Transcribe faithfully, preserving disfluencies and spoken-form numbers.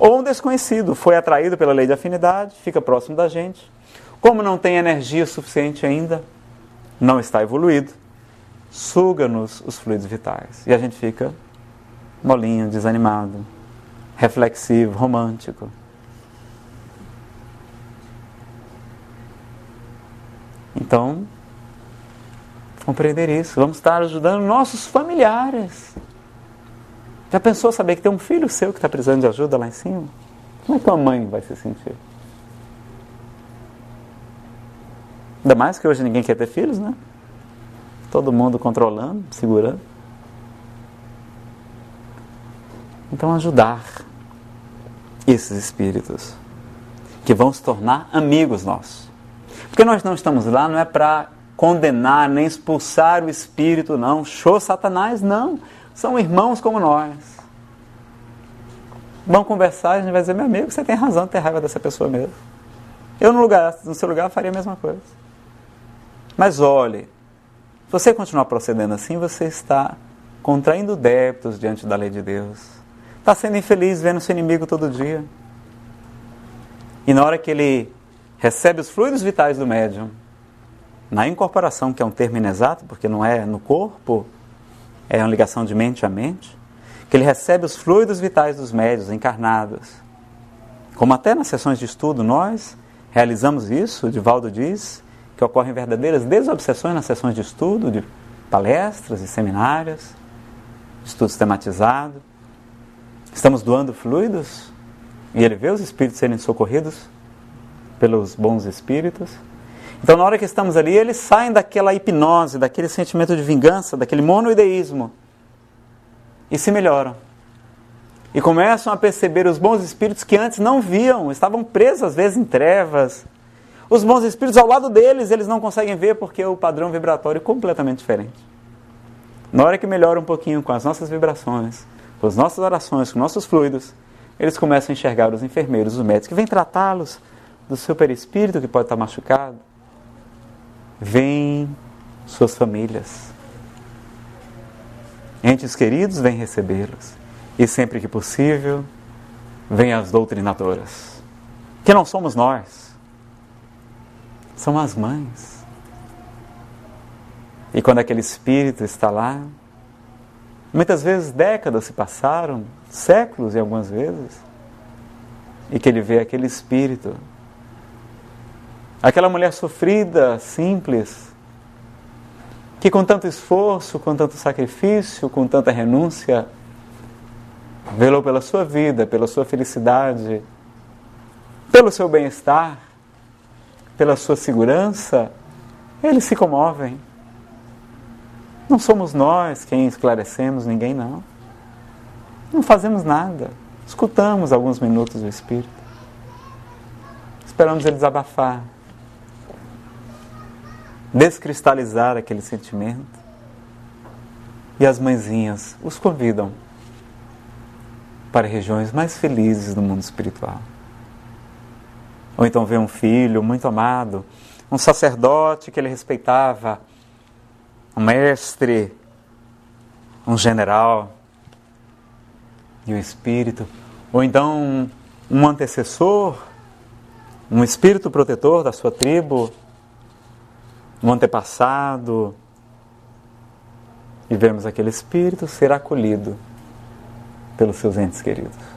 Ou um desconhecido foi atraído pela lei de afinidade, fica próximo da gente. Como não tem energia suficiente ainda, não está evoluído, suga-nos os fluidos vitais. E a gente fica molinho, desanimado, reflexivo, romântico. Então, compreender isso. Vamos estar ajudando nossos familiares. Já pensou saber que tem um filho seu que está precisando de ajuda lá em cima? Como é que tua mãe vai se sentir? Ainda mais que hoje ninguém quer ter filhos, né? Todo mundo controlando, segurando. Então ajudar esses espíritos que vão se tornar amigos nossos. Porque nós não estamos lá, não é para condenar, nem expulsar o espírito, não. Show Satanás, não. São irmãos como nós. Vão conversar, a gente vai dizer, meu amigo, você tem razão de ter raiva dessa pessoa mesmo. Eu no, lugar, no seu lugar faria a mesma coisa. Mas olhe, se você continuar procedendo assim, você está contraindo débitos diante da lei de Deus. Está sendo infeliz vendo seu inimigo todo dia. E na hora que ele recebe os fluidos vitais do médium, na incorporação, que é um termo inexato, porque não é no corpo, é uma ligação de mente a mente, que ele recebe os fluidos vitais dos médiuns encarnados. Como até nas sessões de estudo nós realizamos isso, o Divaldo diz, que ocorrem verdadeiras desobsessões nas sessões de estudo, de palestras e seminários, estudo sistematizado. Estamos doando fluidos e ele vê os espíritos serem socorridos pelos bons espíritos. Então, na hora que estamos ali, eles saem daquela hipnose, daquele sentimento de vingança, daquele monoideísmo e se melhoram. E começam a perceber os bons espíritos que antes não viam, estavam presos às vezes em trevas. Os bons espíritos ao lado deles, eles não conseguem ver porque o padrão vibratório é completamente diferente. Na hora que melhora um pouquinho com as nossas vibrações, com as nossas orações, com nossos fluidos, eles começam a enxergar os enfermeiros, os médicos, que vêm tratá-los do seu perispírito que pode estar machucado. Vêm suas famílias. Entes queridos vêm recebê-los. E sempre que possível, vêm as doutrinadoras. Que não somos nós. São as mães. E quando aquele espírito está lá, muitas vezes décadas se passaram, séculos e algumas vezes, e que ele vê aquele espírito, aquela mulher sofrida, simples, que com tanto esforço, com tanto sacrifício, com tanta renúncia, velou pela sua vida, pela sua felicidade, pelo seu bem-estar, pela sua segurança, eles se comovem. Não somos nós quem esclarecemos ninguém, não. Não fazemos nada. Escutamos alguns minutos do Espírito. Esperamos ele desabafar. Descristalizar aquele sentimento. E as mãezinhas os convidam para regiões mais felizes do mundo espiritual. Ou então vê um filho muito amado, um sacerdote que ele respeitava, um mestre, um general, e o espírito, ou então um, um antecessor, um espírito protetor da sua tribo, um antepassado, e vemos aquele espírito ser acolhido pelos seus entes queridos.